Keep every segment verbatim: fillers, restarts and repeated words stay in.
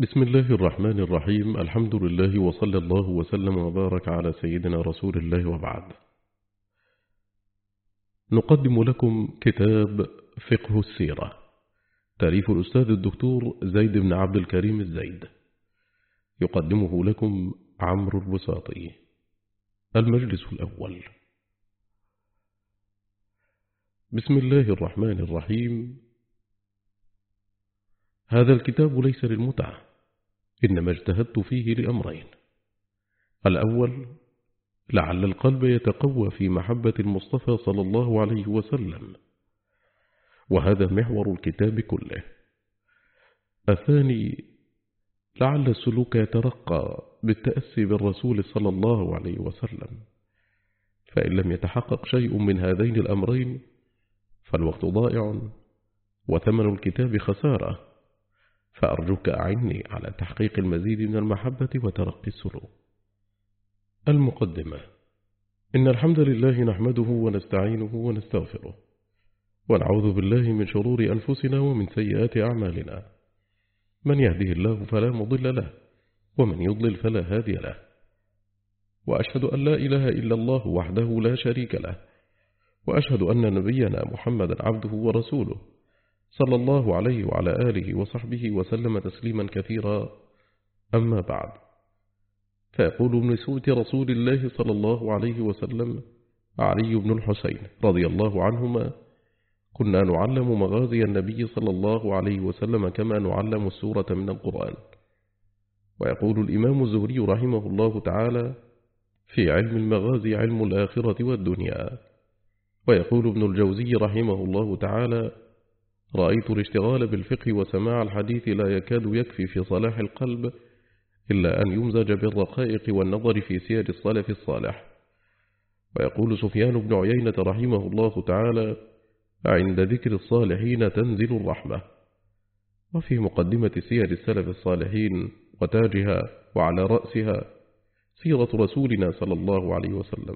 بسم الله الرحمن الرحيم. الحمد لله وصلى الله وسلم وبارك على سيدنا رسول الله، وبعد. نقدم لكم كتاب فقه السيرة، تأليف الأستاذ الدكتور زيد بن عبد الكريم الزيد، يقدمه لكم عمرو البساطي. المجلس الأول. بسم الله الرحمن الرحيم. هذا الكتاب ليس للمتعة، إنما اجتهدت فيه لأمرين: الأول، لعل القلب يتقوى في محبة المصطفى صلى الله عليه وسلم، وهذا محور الكتاب كله. الثاني، لعل السلوك يترقى بالتأسي بالرسول صلى الله عليه وسلم، فإن لم يتحقق شيء من هذين الأمرين فالوقت ضائع وثمن الكتاب خسارة، فأرجوك أعني على تحقيق المزيد من المحبة وترقي السلوك. المقدمة. إن الحمد لله نحمده ونستعينه ونستغفره، ونعوذ بالله من شرور أنفسنا ومن سيئات أعمالنا. من يهده الله فلا مضل له، ومن يضلل فلا هادي له، وأشهد أن لا إله إلا الله وحده لا شريك له، وأشهد أن نبينا محمدا عبده ورسوله صلى الله عليه وعلى آله وصحبه وسلم تسليما كثيرا. أما بعد، فيقول ابن سوة رسول الله صلى الله عليه وسلم علي بن الحسين رضي الله عنهما: كنا نعلم مغازي النبي صلى الله عليه وسلم كما نعلم السورة من القرآن. ويقول الإمام الزهري رحمه الله تعالى: في علم المغازي علم الآخرة والدنيا. ويقول ابن الجوزي رحمه الله تعالى: رأيت الاشتغال بالفقه وسماع الحديث لا يكاد يكفي في صلاح القلب إلا أن يمزج بالرقائق والنظر في سير الصلف الصالح. ويقول سفيان بن عيينة رحمه الله تعالى: عند ذكر الصالحين تنزل الرحمة. وفي مقدمة سير السلف الصالحين وتاجها وعلى رأسها سيرة رسولنا صلى الله عليه وسلم.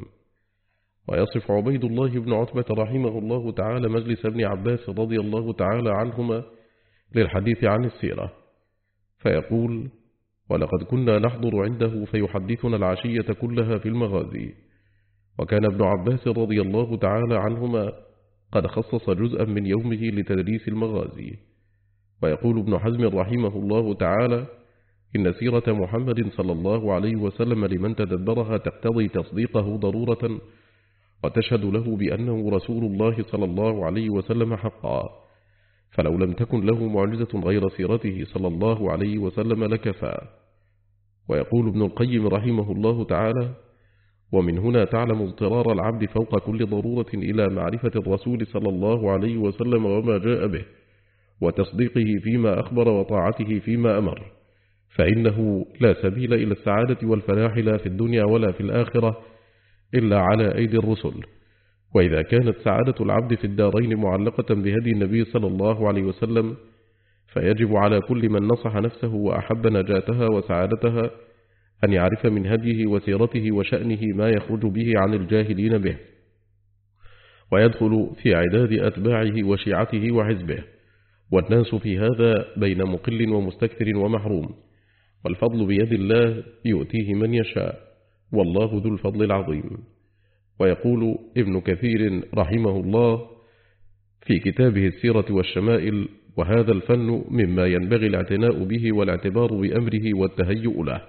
ويصف عبيد الله بن عتبة رحمه الله تعالى مجلس ابن عباس رضي الله تعالى عنهما للحديث عن السيرة، فيقول: ولقد كنا نحضر عنده فيحدثنا العشية كلها في المغازي. وكان ابن عباس رضي الله تعالى عنهما قد خصص جزءا من يومه لتدريس المغازي. ويقول ابن حزم رحمه الله تعالى: إن سيرة محمد صلى الله عليه وسلم لمن تدبرها تقتضي تصديقه ضرورة، وتشهد له بأنه رسول الله صلى الله عليه وسلم حقا، فلو لم تكن له معجزة غير سيرته صلى الله عليه وسلم لكفى. ويقول ابن القيم رحمه الله تعالى: ومن هنا تعلم اضطرار العبد فوق كل ضرورة إلى معرفة الرسول صلى الله عليه وسلم وما جاء به، وتصديقه فيما أخبر وطاعته فيما أمر، فإنه لا سبيل إلى السعادة والفلاح لا في الدنيا ولا في الآخرة إلا على أيدي الرسل. وإذا كانت سعادة العبد في الدارين معلقة بهدي النبي صلى الله عليه وسلم، فيجب على كل من نصح نفسه وأحب نجاتها وسعادتها أن يعرف من هديه وسيرته وشأنه ما يخرج به عن الجاهلين به، ويدخل في عداد أتباعه وشيعته وحزبه. والناس في هذا بين مقل ومستكثر ومحروم، والفضل بيد الله يؤتيه من يشاء، والله ذو الفضل العظيم. ويقول ابن كثير رحمه الله في كتابه السيرة والشمائل: وهذا الفن مما ينبغي الاعتناء به والاعتبار بأمره والتهيؤ له.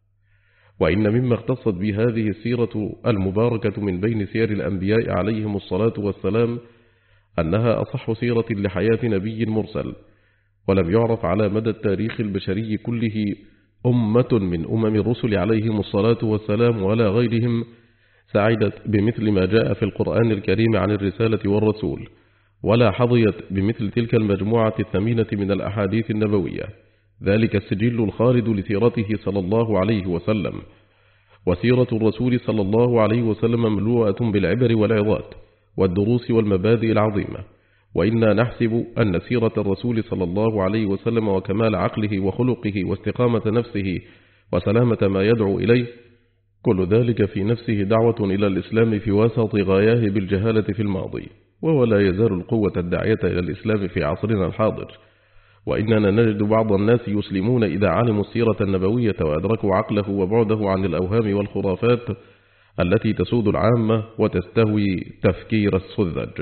وإن مما اختصت بهذه السيرة المباركة من بين سير الأنبياء عليهم الصلاة والسلام أنها أصح سيرة لحياة نبي مرسل، ولم يعرف على مدى التاريخ البشري كله أمة من أمم الرسل عليهم الصلاة والسلام ولا غيرهم سعدت بمثل ما جاء في القرآن الكريم عن الرسالة والرسول، ولا حظيت بمثل تلك المجموعة الثمينة من الأحاديث النبوية، ذلك السجل الخالد لسيرته صلى الله عليه وسلم. وسيرة الرسول صلى الله عليه وسلم مملوءة بالعبر والعظات والدروس والمبادئ العظيمة. وإنا نحسب أن سيرة الرسول صلى الله عليه وسلم وكمال عقله وخلقه واستقامة نفسه وسلامة ما يدعو إليه كل ذلك في نفسه دعوة إلى الإسلام في وسط غاياه بالجهالة في الماضي، وهو لا يزال القوة الداعية إلى الإسلام في عصرنا الحاضر، وإننا نجد بعض الناس يسلمون إذا علموا السيرة النبوية وأدركوا عقله وبعده عن الأوهام والخرافات التي تسود العامة وتستهوي تفكير السذج.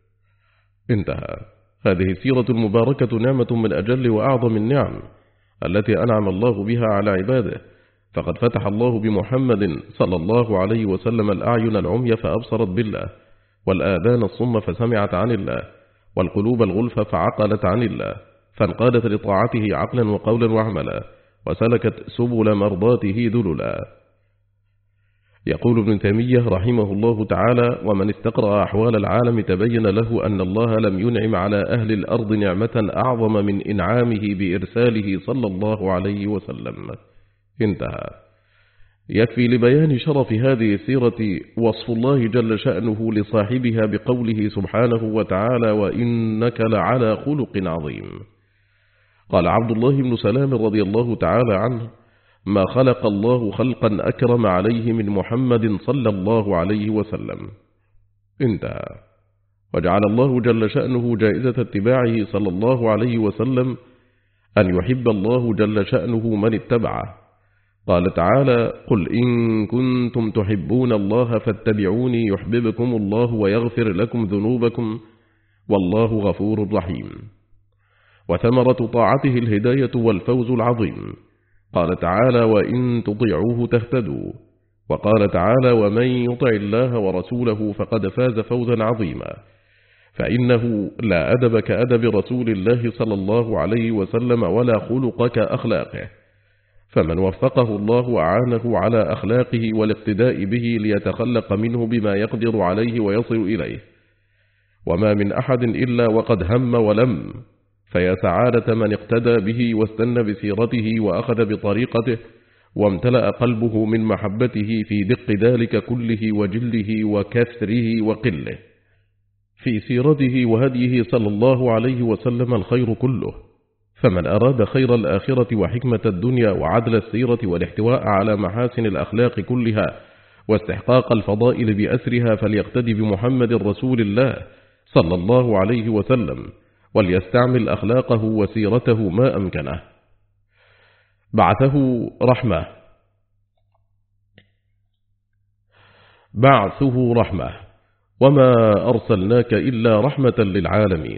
انتهى. هذه السيرة المباركة نعمة من أجل وأعظم النعم التي أنعم الله بها على عباده، فقد فتح الله بمحمد صلى الله عليه وسلم الأعين العمي فأبصرت بالله، والآذان الصم فسمعت عن الله، والقلوب الغلف فعقلت عن الله، فانقادت لطاعته عقلا وقولا وعملا، وسلكت سبل مرضاته ذللا. يقول ابن تيمية رحمه الله تعالى: ومن استقرأ أحوال العالم تبين له أن الله لم ينعم على أهل الأرض نعمة أعظم من إنعامه بإرساله صلى الله عليه وسلم. انتهى. يكفي لبيان شرف هذه السيرة وصف الله جل شأنه لصاحبها بقوله سبحانه وتعالى: وإنك لعلى خلق عظيم. قال عبد الله بن سلام رضي الله تعالى عنه: ما خلق الله خلقا أكرم عليه من محمد صلى الله عليه وسلم. انتهى. وجعل الله جل شأنه جائزة اتباعه صلى الله عليه وسلم أن يحب الله جل شأنه من اتبعه. قال تعالى: قل إن كنتم تحبون الله فاتبعوني يحببكم الله ويغفر لكم ذنوبكم والله غفور رحيم. وثمرة طاعته الهداية والفوز العظيم. قال تعالى: وإن تطيعوه تهتدوا. وقال تعالى: ومن يطع الله ورسوله فقد فاز فوزا عظيما. فإنه لا أدب كأدب رسول الله صلى الله عليه وسلم ولا خلق كأخلاقه، فمن وفقه الله وعانه على أخلاقه والاقتداء به ليتخلق منه بما يقدر عليه ويصل إليه. وما من أحد إلا وقد هم ولم، فيا سعادة من اقتدى به واستنى بسيرته وأخذ بطريقته وامتلأ قلبه من محبته في دق ذلك كله وجله وكثره وقله. في سيرته وهديه صلى الله عليه وسلم الخير كله، فمن أراد خير الآخرة وحكمة الدنيا وعدل السيرة والاحتواء على محاسن الأخلاق كلها واستحقاق الفضائل بأسرها فليقتدي بمحمد رسول الله صلى الله عليه وسلم، وليستعمل أخلاقه وسيرته ما أمكنه. بعثه رحمة. بعثه رحمة، وما أرسلناك إلا رحمة للعالمين.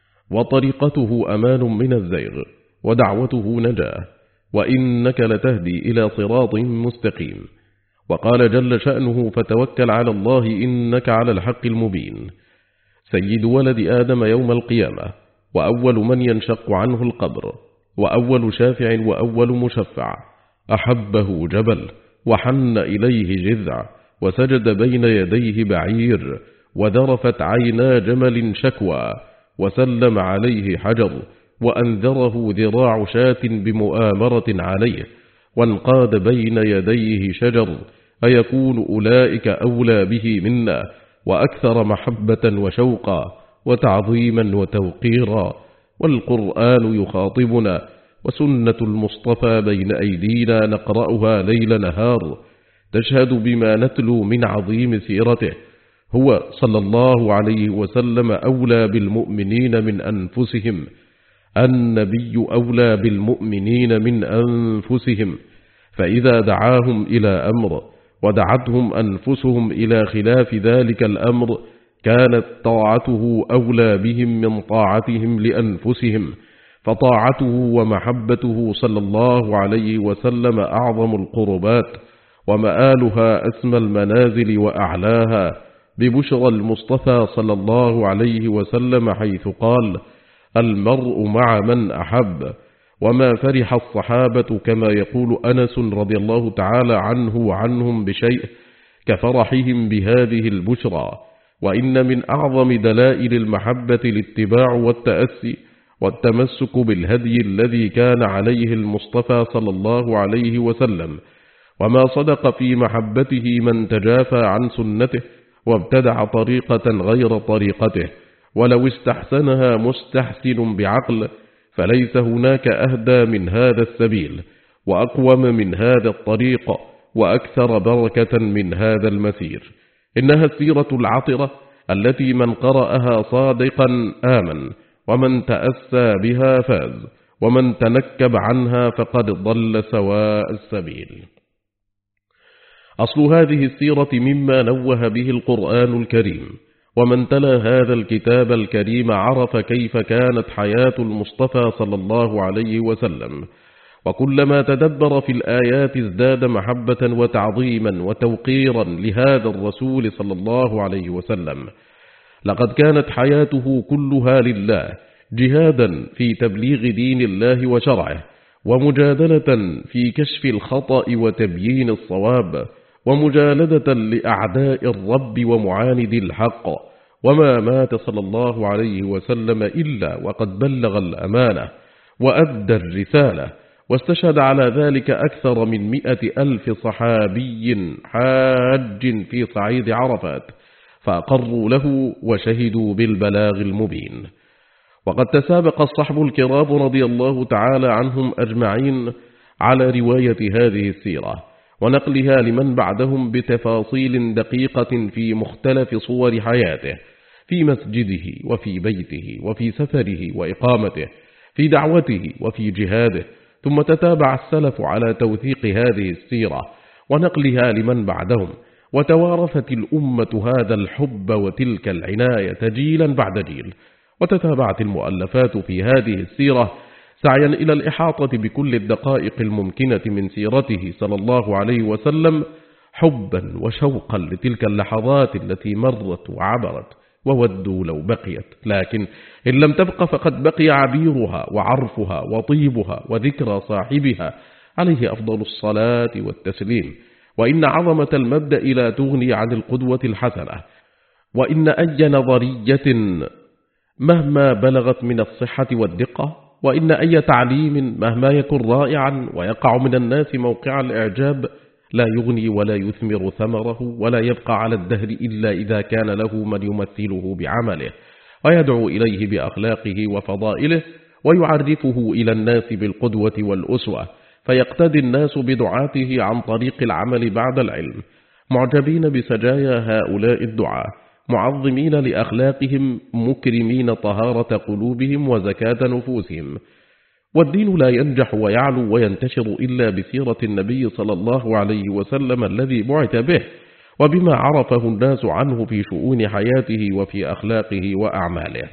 وطريقته أمان من الزيغ، ودعوته نجاة، وإنك لتهدي إلى صراط مستقيم. وقال جل شأنه: فتوكل على الله إنك على الحق المبين. سيد ولد آدم يوم القيامة، وأول من ينشق عنه القبر، وأول شافع وأول مشفع. أحبه جبل، وحن إليه جذع، وسجد بين يديه بعير، وذرفت عينا جمل شكوى، وسلم عليه حجر، وأنذره ذراع شاة بمؤامرة عليه، وانقاد بين يديه شجر. أيكون أولئك أولى به منا وأكثر محبة وشوقا وتعظيما وتوقيرا. والقرآن يخاطبنا، وسنة المصطفى بين أيدينا نقرأها ليل نهار، تشهد بما نتلو من عظيم سيرته. هو صلى الله عليه وسلم أولى بالمؤمنين من أنفسهم. النبي أولى بالمؤمنين من أنفسهم، فإذا دعاهم إلى أمر ودعتهم أنفسهم إلى خلاف ذلك الأمر كانت طاعته أولى بهم من طاعتهم لأنفسهم، فطاعته ومحبته صلى الله عليه وسلم أعظم القربات، ومآلها أسمى المنازل وأعلاها، ببشرى المصطفى صلى الله عليه وسلم حيث قال: المرء مع من أحب. وما فرح الصحابة كما يقول أنس رضي الله تعالى عنه وعنهم بشيء كفرحهم بهذه البشرى. وإن من أعظم دلائل المحبة الاتباع والتأسي والتمسك بالهدي الذي كان عليه المصطفى صلى الله عليه وسلم، وما صدق في محبته من تجافى عن سنته وابتدع طريقة غير طريقته، ولو استحسنها مستحسن بعقل فليس هناك أهدى من هذا السبيل، وأقوم من هذا الطريق، وأكثر بركة من هذا المسير. إنها السيرة العطرة التي من قرأها صادقا آمن، ومن تأسى بها فاز، ومن تنكب عنها فقد ضل سواء السبيل. أصل هذه السيرة مما نوه به القرآن الكريم، ومن تلا هذا الكتاب الكريم عرف كيف كانت حياة المصطفى صلى الله عليه وسلم، وكلما تدبر في الآيات ازداد محبة وتعظيما وتوقيرا لهذا الرسول صلى الله عليه وسلم. لقد كانت حياته كلها لله، جهادا في تبليغ دين الله وشرعه، ومجادلة في كشف الخطأ وتبيين الصواب، ومجالدة لأعداء الرب ومعاند الحق، وما مات صلى الله عليه وسلم إلا وقد بلغ الأمانة وأدى الرسالة، واستشهد على ذلك أكثر من مئة ألف صحابي حاج في صعيد عرفات، فأقروا له وشهدوا بالبلاغ المبين. وقد تسابق الصحب الكرام رضي الله تعالى عنهم أجمعين على رواية هذه السيرة ونقلها لمن بعدهم بتفاصيل دقيقة في مختلف صور حياته، في مسجده وفي بيته وفي سفره وإقامته، في دعوته وفي جهاده. ثم تتابع السلف على توثيق هذه السيرة ونقلها لمن بعدهم، وتوارثت الأمة هذا الحب وتلك العناية جيلا بعد جيل. وتتابعت المؤلفات في هذه السيرة سعيا إلى الإحاطة بكل الدقائق الممكنة من سيرته صلى الله عليه وسلم، حبا وشوقا لتلك اللحظات التي مرت وعبرت، وودوا لو بقيت، لكن إن لم تبق فقد بقي عبيرها وعرفها وطيبها وذكرى صاحبها عليه أفضل الصلاة والتسليم. وإن عظمة المبدأ لا تغني عن القدوة الحسنة، وإن أي نظرية مهما بلغت من الصحة والدقة، وإن أي تعليم مهما يكن رائعا ويقع من الناس موقع الإعجاب لا يغني ولا يثمر ثمره، ولا يبقى على الدهر إلا إذا كان له من يمثله بعمله ويدعو إليه بأخلاقه وفضائله، ويعرفه إلى الناس بالقدوة والأسوة، فيقتدي الناس بدعاته عن طريق العمل بعد العلم، معجبين بسجايا هؤلاء الدعاة، معظمين لأخلاقهم، مكرمين طهارة قلوبهم وزكاة نفوسهم. والدين لا ينجح ويعلو وينتشر إلا بسيرة النبي صلى الله عليه وسلم الذي بعث به، وبما عرفه الناس عنه في شؤون حياته وفي أخلاقه وأعماله.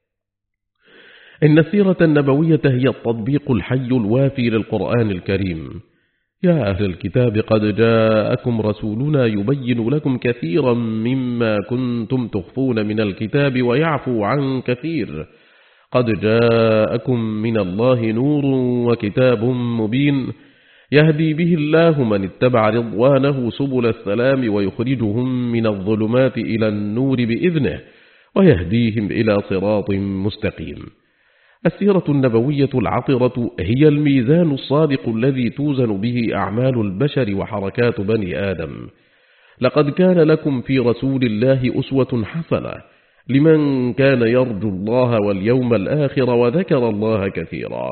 إن السيرة النبوية هي التطبيق الحي الوافي للقرآن الكريم. يا أهل الكتاب قد جاءكم رسولنا يبين لكم كثيرا مما كنتم تخفون من الكتاب ويعفو عن كثير، قد جاءكم من الله نور وكتاب مبين يهدي به الله من اتبع رضوانه سبل السلام ويخرجهم من الظلمات إلى النور بإذنه ويهديهم إلى صراط مستقيم. السيرة النبوية العطرة هي الميزان الصادق الذي توزن به أعمال البشر وحركات بني آدم. لقد كان لكم في رسول الله أسوة حسنة لمن كان يرجو الله واليوم الآخر وذكر الله كثيرا.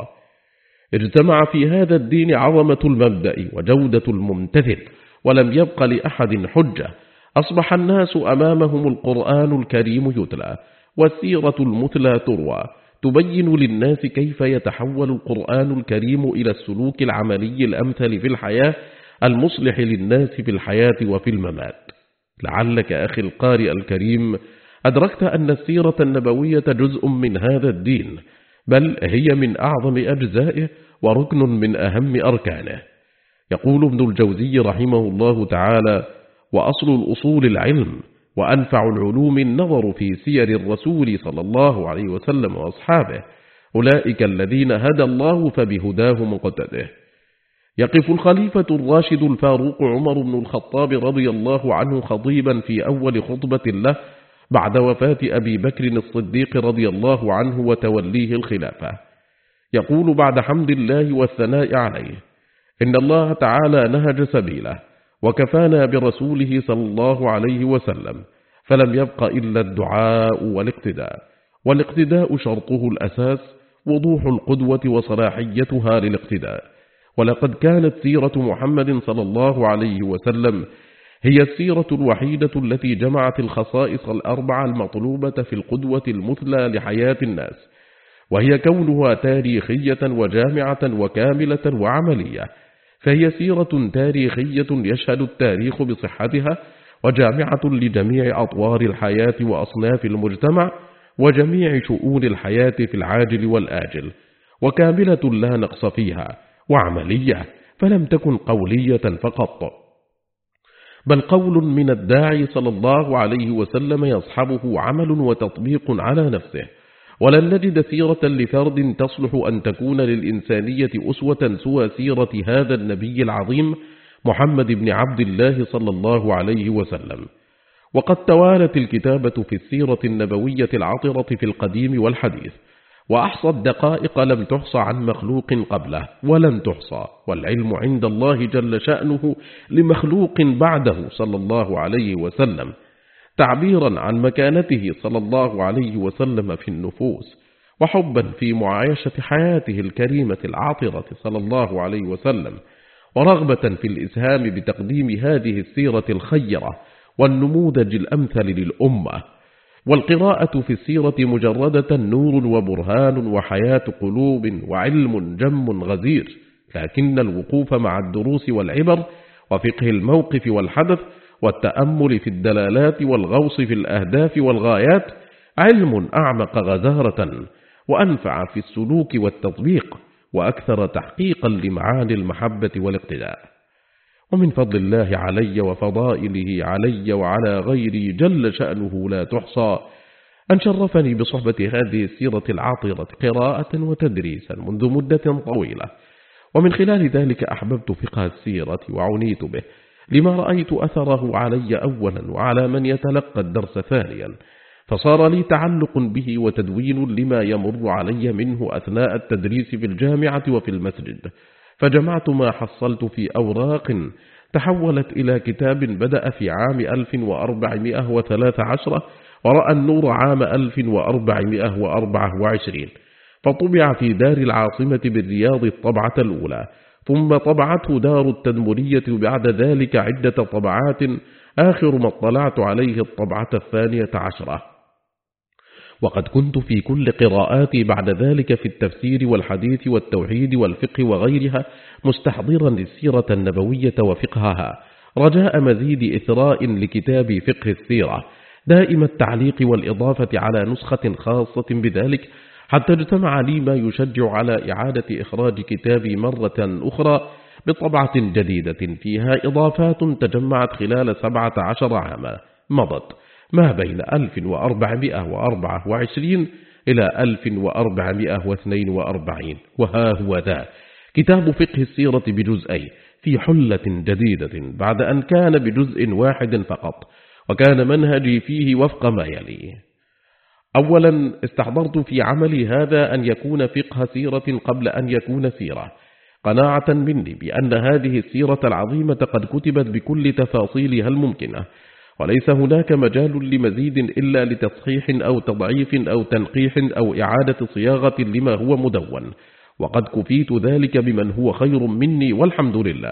اجتمع في هذا الدين عظمة المبدأ وجودة الممتثل، ولم يبق لأحد حجة. أصبح الناس أمامهم القرآن الكريم يتلى، والسيرة المثلى تروى، تبين للناس كيف يتحول القرآن الكريم إلى السلوك العملي الأمثل في الحياة، المصلح للناس في الحياة وفي الممات. لعلك أخي القارئ الكريم أدركت أن السيرة النبوية جزء من هذا الدين، بل هي من أعظم أجزائه وركن من أهم أركانه. يقول ابن الجوزي رحمه الله تعالى: وأصل الأصول العلم، وأنفع العلوم النظر في سير الرسول صلى الله عليه وسلم وأصحابه، أولئك الذين هدى الله فبهداه مقتده. يقف الخليفة الراشد الفاروق عمر بن الخطاب رضي الله عنه خطيبا في أول خطبة له بعد وفاة أبي بكر الصديق رضي الله عنه وتوليه الخلافة، يقول بعد حمد الله والثناء عليه: إن الله تعالى نهج سبيله وكفانا برسوله صلى الله عليه وسلم، فلم يبق إلا الدعاء والاقتداء، والاقتداء شرطه الأساس وضوح القدوة وصلاحيتها للاقتداء. ولقد كانت سيرة محمد صلى الله عليه وسلم هي السيرة الوحيدة التي جمعت الخصائص الأربعة المطلوبة في القدوة المثلى لحياة الناس، وهي كونها تاريخية وجامعة وكاملة وعملية، فهي سيرة تاريخية يشهد التاريخ بصحتها، وجامعة لجميع أطوار الحياة وأصناف المجتمع وجميع شؤون الحياة في العاجل والآجل، وكاملة لا نقص فيها، وعملية فلم تكن قولية فقط، بل قول من الداعي صلى الله عليه وسلم يصحبه عمل وتطبيق على نفسه. ولن نجد سيرة لفرد تصلح أن تكون للإنسانية أسوة سوى سيرة هذا النبي العظيم محمد بن عبد الله صلى الله عليه وسلم. وقد توالت الكتابة في السيرة النبوية العطرة في القديم والحديث، وأحصى الدقائق لم تحصى عن مخلوق قبله ولن تحصى، والعلم عند الله جل شأنه لمخلوق بعده صلى الله عليه وسلم، تعبيرا عن مكانته صلى الله عليه وسلم في النفوس، وحبا في معايشة حياته الكريمة العاطرة صلى الله عليه وسلم، ورغبة في الإسهام بتقديم هذه السيرة الخيرة والنموذج الأمثل للأمة. والقراءة في السيرة مجردة نور وبرهان وحياة قلوب وعلم جم غزير، لكن الوقوف مع الدروس والعبر وفقه الموقف والحدث والتأمل في الدلالات والغوص في الأهداف والغايات علم أعمق غزارة وأنفع في السلوك والتطبيق، وأكثر تحقيقا لمعاني المحبة والاقتداء. ومن فضل الله علي وفضائله علي وعلى غيري جل شأنه لا تحصى أن شرفني بصحبة هذه السيرة العاطرة قراءة وتدريسا منذ مدة طويلة، ومن خلال ذلك أحببت فقه السيرة وعنيت به لما رأيت أثره علي أولا وعلى من يتلقى الدرس ثانيا، فصار لي تعلق به وتدوين لما يمر علي منه أثناء التدريس في الجامعة وفي المسجد، فجمعت ما حصلت في أوراق تحولت إلى كتاب بدأ في عام ألف وأربعمائة وثلاثة عشر ورأى النور عام ألف وأربعمائة وأربعة وعشرين، فطبع في دار العاصمة بالرياض الطبعة الأولى، ثم طبعته دار التدمرية بعد ذلك عدة طبعات، آخر ما اطلعت عليه الطبعة الثانية عشرة. وقد كنت في كل قراءاتي بعد ذلك في التفسير والحديث والتوحيد والفقه وغيرها مستحضرا للسيرة النبوية وفقهها، رجاء مزيد إثراء لكتاب فقه السيرة، دائم التعليق والإضافة على نسخة خاصة بذلك، حتى اجتمع لي ما يشجع على إعادة إخراج كتابي مرة أخرى بطبعة جديدة فيها إضافات تجمعت خلال سبعة عشر عاما مضت ما بين ألف وأربعمائة وأربعة وعشرين إلى ألف وأربعمائة واثنين وأربعين، وها هو ذا كتاب فقه السيرة بجزئين في حلة جديدة بعد أن كان بجزء واحد فقط، وكان منهجي فيه وفق ما يلي. أولا استحضرت في عملي هذا أن يكون فقه سيرة قبل أن يكون سيرة، قناعة مني بأن هذه السيرة العظيمة قد كتبت بكل تفاصيلها الممكنة، وليس هناك مجال لمزيد إلا لتصحيح أو تضعيف أو تنقيح أو إعادة صياغة لما هو مدون، وقد كفيت ذلك بمن هو خير مني والحمد لله.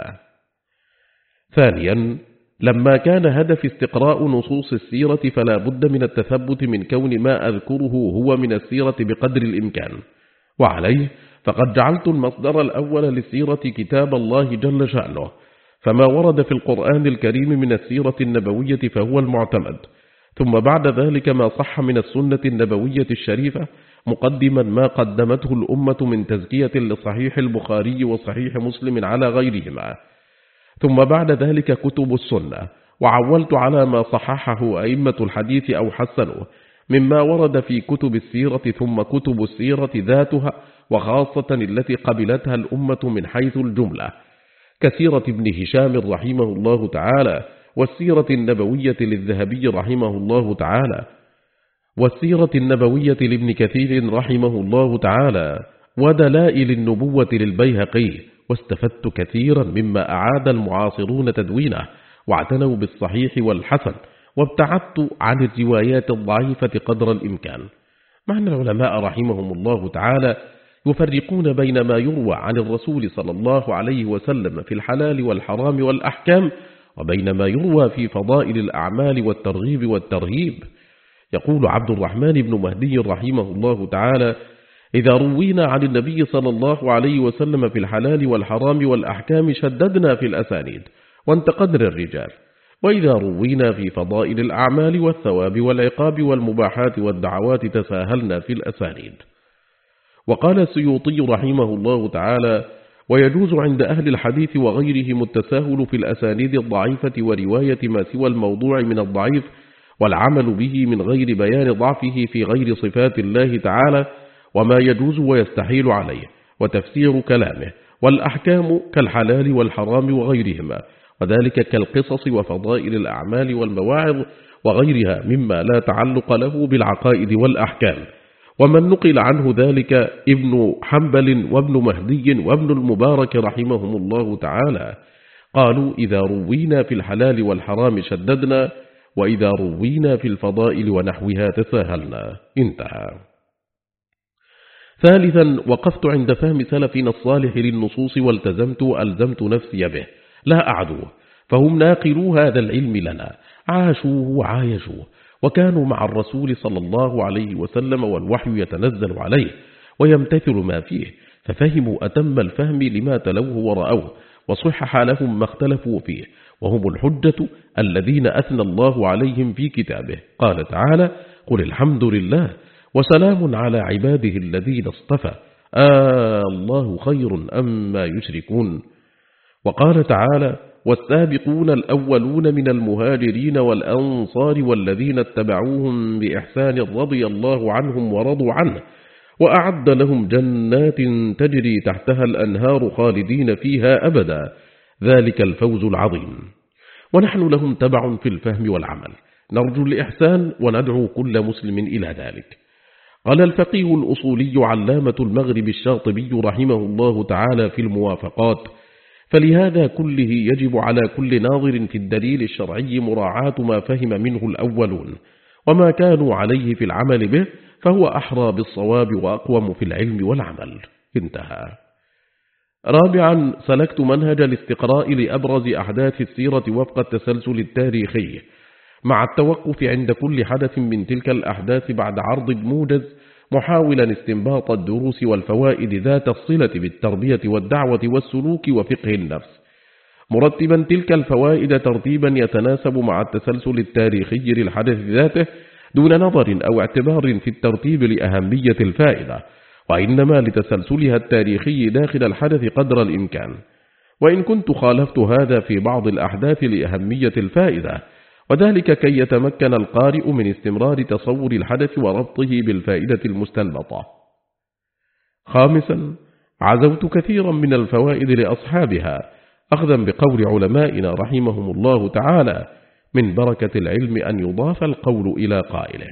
ثانيا لما كان هدف استقراء نصوص السيرة فلا بد من التثبت من كون ما أذكره هو من السيرة بقدر الإمكان، وعليه فقد جعلت المصدر الأول للسيرة كتاب الله جل شأنه، فما ورد في القرآن الكريم من السيرة النبوية فهو المعتمد، ثم بعد ذلك ما صح من السنة النبوية الشريفة، مقدما ما قدمته الأمة من تزكية لصحيح البخاري وصحيح مسلم على غيرهما، ثم بعد ذلك كتب السنة، وعولت على ما صححه أئمة الحديث أو حسنوه مما ورد في كتب السيرة، ثم كتب السيرة ذاتها وخاصة التي قبلتها الأمة من حيث الجملة، كسيرة ابن هشام رحمه الله تعالى، والسيرة النبوية للذهبي رحمه الله تعالى، والسيرة النبوية لابن كثير رحمه الله تعالى، ودلائل النبوة للبيهقي، واستفدت كثيرا مما أعاد المعاصرون تدوينه واعتنوا بالصحيح والحسن، وابتعدت عن الروايات الضعيفة قدر الإمكان، مع أن العلماء رحمهم الله تعالى يفرقون بين ما يروى عن الرسول صلى الله عليه وسلم في الحلال والحرام والأحكام، وبين ما يروى في فضائل الأعمال والترغيب والترهيب. يقول عبد الرحمن بن مهدي رحمه الله تعالى: إذا روينا عن النبي صلى الله عليه وسلم في الحلال والحرام والأحكام شددنا في الأسانيد وانتقدنا الرجال، وإذا روينا في فضائل الأعمال والثواب والعقاب والمباحات والدعوات تساهلنا في الأسانيد. وقال السيوطي رحمه الله تعالى: ويجوز عند أهل الحديث وغيرهم التساهل في الأسانيد الضعيفة ورواية ما سوى الموضوع من الضعيف والعمل به من غير بيان ضعفه في غير صفات الله تعالى، وما يجوز ويستحيل عليه، وتفسير كلامه، والأحكام كالحلال والحرام وغيرهما، وذلك كالقصص وفضائل الأعمال والمواعظ وغيرها مما لا تعلق له بالعقائد والأحكام. ومن نقل عنه ذلك ابن حنبل وابن مهدي وابن المبارك رحمهم الله تعالى، قالوا: إذا روينا في الحلال والحرام شددنا، وإذا روينا في الفضائل ونحوها تساهلنا. انتهى. ثالثا، وقفت عند فهم سلفنا الصالح للنصوص والتزمت ألزمت نفسي به لا أعدوه، فهم ناقلوا هذا العلم لنا، عاشوه وعايشوه، وكانوا مع الرسول صلى الله عليه وسلم والوحي يتنزل عليه ويمتثل ما فيه، ففهموا أتم الفهم لما تلوه ورأوه، وصحح لهم ما اختلفوا فيه، وهم الحجة الذين أثنى الله عليهم في كتابه. قال تعالى: قل الحمد لله وسلام على عباده الذين اصطفى آه الله خير أما يشركون. وقال تعالى: والسابقون الأولون من المهاجرين والأنصار والذين اتبعوهم بإحسان رضي الله عنهم ورضوا عنه وأعد لهم جنات تجري تحتها الأنهار خالدين فيها أبدا، ذلك الفوز العظيم. ونحن لهم تبع في الفهم والعمل، نرجو الإحسان وندعو كل مسلم إلى ذلك. قال الفقيه الأصولي علامة المغرب الشاطبي رحمه الله تعالى في الموافقات: فلهذا كله يجب على كل ناظر في الدليل الشرعي مراعاة ما فهم منه الأولون، وما كانوا عليه في العمل به، فهو أحرى بالصواب وأقوم في العلم والعمل. انتهى. رابعا، سلكت منهج الاستقراء لأبرز أحداث السيرة وفق التسلسل التاريخي، مع التوقف عند كل حدث من تلك الأحداث بعد عرض موجز، محاولا استنباط الدروس والفوائد ذات الصلة بالتربية والدعوة والسلوك وفقه النفس، مرتبا تلك الفوائد ترتيبا يتناسب مع التسلسل التاريخي للحدث ذاته، دون نظر أو اعتبار في الترتيب لأهمية الفائدة، وإنما لتسلسلها التاريخي داخل الحدث قدر الإمكان. وإن كنت خالفت هذا في بعض الأحداث لأهمية الفائدة، وذلك كي يتمكن القارئ من استمرار تصور الحدث وربطه بالفائدة المستنبطة. خامسا، عزوت كثيرا من الفوائد لأصحابها، أخذا بقول علمائنا رحمهم الله تعالى: من بركة العلم أن يضاف القول إلى قائله.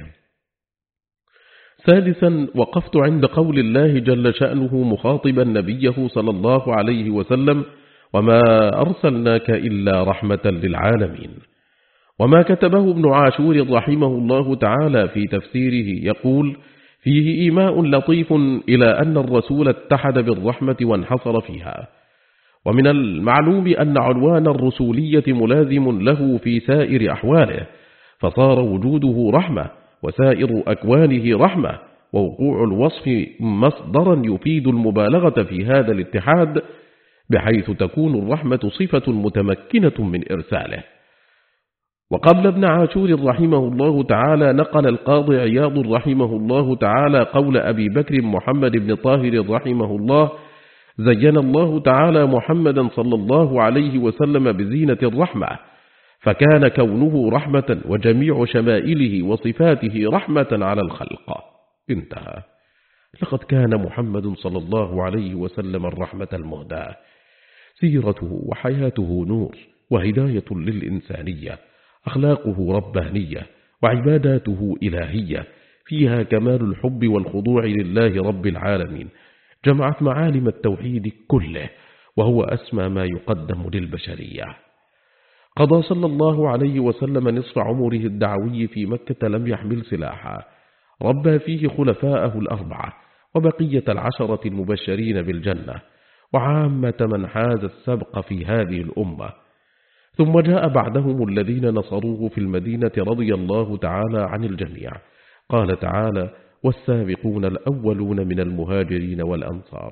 سادسا، وقفت عند قول الله جل شأنه مخاطبا نبيه صلى الله عليه وسلم: وما أرسلناك إلا رحمة للعالمين. وما كتبه ابن عاشور رحمه الله تعالى في تفسيره يقول: فيه إيماء لطيف إلى أن الرسول اتحد بالرحمة وانحصر فيها. ومن المعلوم أن عنوان الرسولية ملازم له في سائر أحواله، فصار وجوده رحمة وسائر أكوانه رحمة، ووقوع الوصف مصدرا يفيد المبالغة في هذا الاتحاد، بحيث تكون الرحمة صفة متمكنة من إرساله. وقبل ابن عاشور رحمه الله تعالى نقل القاضي عياض رحمه الله تعالى قول أبي بكر محمد بن طاهر رحمه الله: زين الله تعالى محمدا صلى الله عليه وسلم بزينة الرحمة، فكان كونه رحمة وجميع شمائله وصفاته رحمة على الخلق. انتهى. لقد كان محمد صلى الله عليه وسلم الرحمة المهداة، سيرته وحياته نور وهداية للإنسانية، أخلاقه ربانية وعباداته إلهية، فيها كمال الحب والخضوع لله رب العالمين، جمعت معالم التوحيد كله، وهو أسمى ما يقدم للبشرية. قضى صلى الله عليه وسلم نصف عمره الدعوي في مكة لم يحمل سلاحا، ربى فيه خلفاءه الأربعة وبقية العشرة المبشرين بالجنة وعامة من حاز السبق في هذه الأمة، ثم جاء بعدهم الذين نصروه في المدينة رضي الله تعالى عن الجميع. قال تعالى: والسابقون الأولون من المهاجرين والأنصار.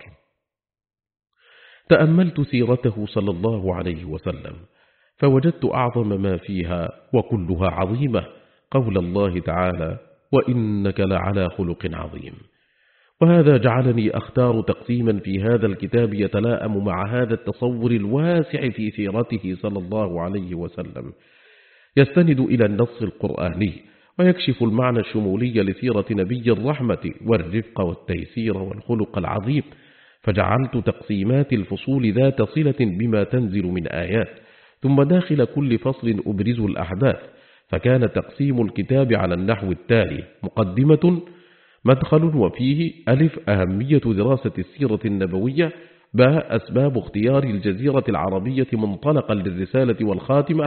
تأملت سيرته صلى الله عليه وسلم فوجدت أعظم ما فيها وكلها عظيمة قول الله تعالى: وإنك لعلى خلق عظيم. وهذا جعلني أختار تقسيما في هذا الكتاب يتلائم مع هذا التصور الواسع في سيرته صلى الله عليه وسلم، يستند إلى النص القرآني ويكشف المعنى الشمولي لسيرة نبي الرحمة والرفق والتيسير والخلق العظيم، فجعلت تقسيمات الفصول ذات صلة بما تنزل من آيات، ثم داخل كل فصل أبرز الأحداث، فكان تقسيم الكتاب على النحو التالي: مقدمة، مدخل وفيه ألف أهمية دراسة السيرة النبوية، باء أسباب اختيار الجزيرة العربية منطلقا للرسالة والخاتمة،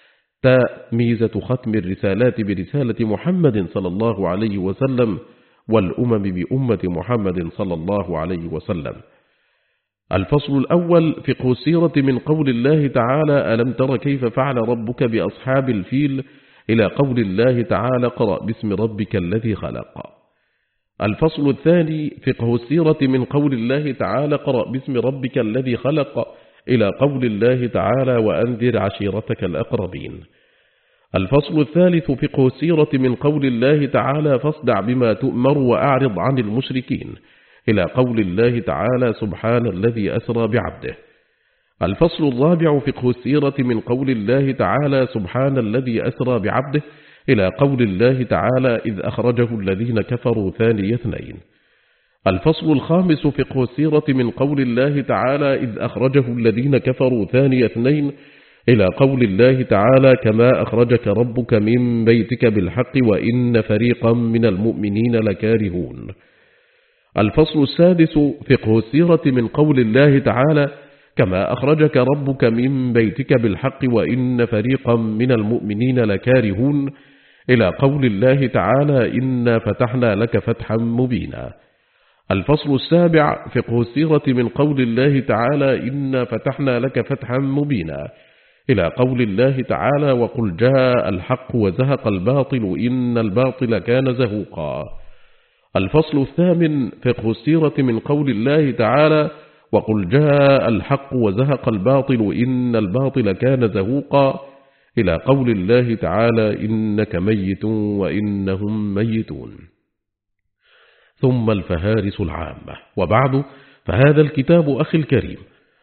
تاء ميزة ختم الرسالات برسالة محمد صلى الله عليه وسلم والأمم بأمة محمد صلى الله عليه وسلم. الفصل الأول: فقه السيرة من قول الله تعالى: ألم تر كيف فعل ربك بأصحاب الفيل، إلى قول الله تعالى: قرأ باسم ربك الذي خلق. الفصل الثاني: فقه السيرة من قول الله تعالى: قرأ باسم ربك الذي خلق، إلى قول الله تعالى: وأنذر عشيرتك الأقربين. الفصل الثالث: فقه السيرة من قول الله تعالى: فاصدع بما تؤمر وأعرض عن المشركين، إلى قول الله تعالى: سبحان الذي أسرى بعبده. الفصل الرابع: فقه السيرة من قول الله تعالى: سبحان الذي أسرى بعبده، إلى قول الله تعالى: إذ أخرجه الذين كفروا ثاني اثنين. الفصل الخامس: فقه السيرة من قول الله تعالى: إذ أخرجه الذين كفروا ثاني اثنين، إلى قول الله تعالى: كما أخرجك ربك من بيتك بالحق وإن فريقا من المؤمنين لكارهون. الفصل السادس: فقه السيرة من قول الله تعالى: كما أخرجك ربك من بيتك بالحق وإن فريقا من المؤمنين لكارهون، إلى قول الله تعالى: إنا فتحنا لك فتحا مبينا. الفصل السابع: فقه السيرة من قول الله تعالى: إنا فتحنا لك فتحا مبينا، إلى قول الله تعالى: وقل جاء الحق وزهق الباطل إن الباطل كان زهوقا. الفصل الثامن: فقه السيرة من قول الله تعالى: وقل جاء الحق وزهق الباطل إن الباطل كان زهوقا، إلى قول الله تعالى: إنك ميت وإنهم ميتون. ثم الفهارس العامة. وبعد، فهذا الكتاب أخي الكريم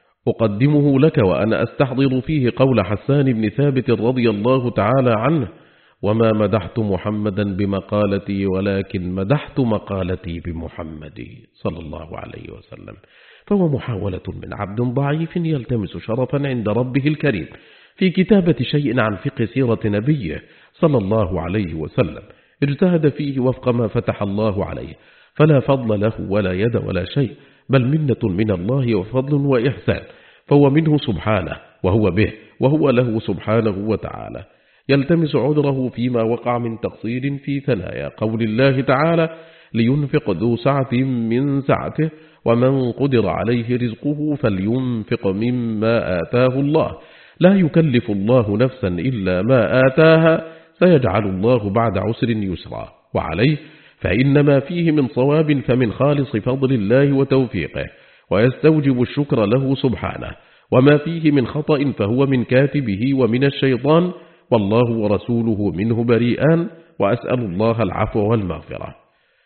أقدمه لك وأنا أستحضر فيه قول حسان بن ثابت رضي الله تعالى عنه: وما مدحت محمدا بمقالتي ولكن مدحت مقالتي بمحمد صلى الله عليه وسلم. فهو محاولة من عبد ضعيف يلتمس شرفا عند ربه الكريم في كتابة شيء عن فقه سيرة نبيه صلى الله عليه وسلم، اجتهد فيه وفق ما فتح الله عليه، فلا فضل له ولا يد ولا شيء، بل منة من الله وفضل وإحسان، فهو منه سبحانه وهو به وهو له سبحانه وتعالى. يلتمس عذره فيما وقع من تقصير في ثنايا قول الله تعالى: لينفق ذو سعة من سعته ومن قدر عليه رزقه فلينفق مما آتاه الله لا يكلف الله نفسا إلا ما آتاها سيجعل الله بعد عسر يسرا. وعليه فإنما فيه من صواب فمن خالص فضل الله وتوفيقه، ويستوجب الشكر له سبحانه، وما فيه من خطأ فهو من كاتبه ومن الشيطان، والله ورسوله منه بريئان، وأسأل الله العفو والمغفرة.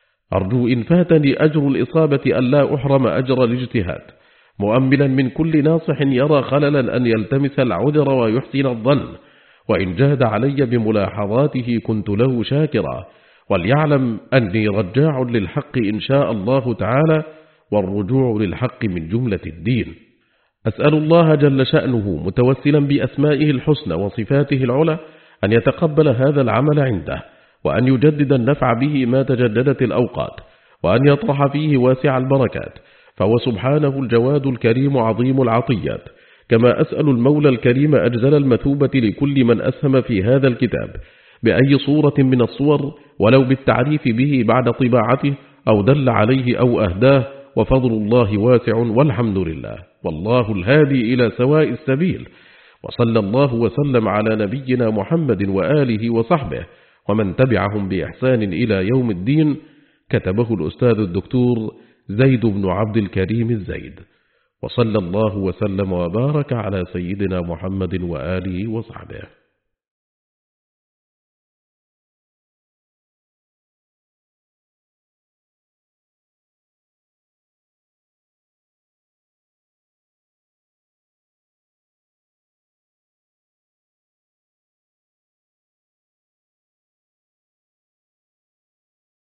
أرجو إن فاتني أجر الإصابة أن لا أحرم أجر الاجتهاد، مؤملا من كل ناصح يرى خللا أن يلتمس العذر ويحسن الظن، وإن جاد علي بملاحظاته كنت له شاكرا، وليعلم أني رجاع للحق إن شاء الله تعالى، والرجوع للحق من جملة الدين. أسأل الله جل شأنه متوسلا بأسمائه الحسنى وصفاته العلى أن يتقبل هذا العمل عنده، وأن يجدد النفع به ما تجددت الأوقات، وأن يطرح فيه واسع البركات، فهو سبحانه الجواد الكريم عظيم العطيات. كما أسأل المولى الكريم أجزل المثوبة لكل من أسهم في هذا الكتاب بأي صورة من الصور، ولو بالتعريف به بعد طباعته أو دل عليه أو أهداه، وفضل الله واسع والحمد لله، والله الهادي إلى سواء السبيل. وصلى الله وسلم على نبينا محمد وآله وصحبه ومن تبعهم بإحسان إلى يوم الدين. كتبه الأستاذ الدكتور زيد بن عبد الكريم الزيد، وصلى الله وسلم وبارك على سيدنا محمد وآله وصحبه.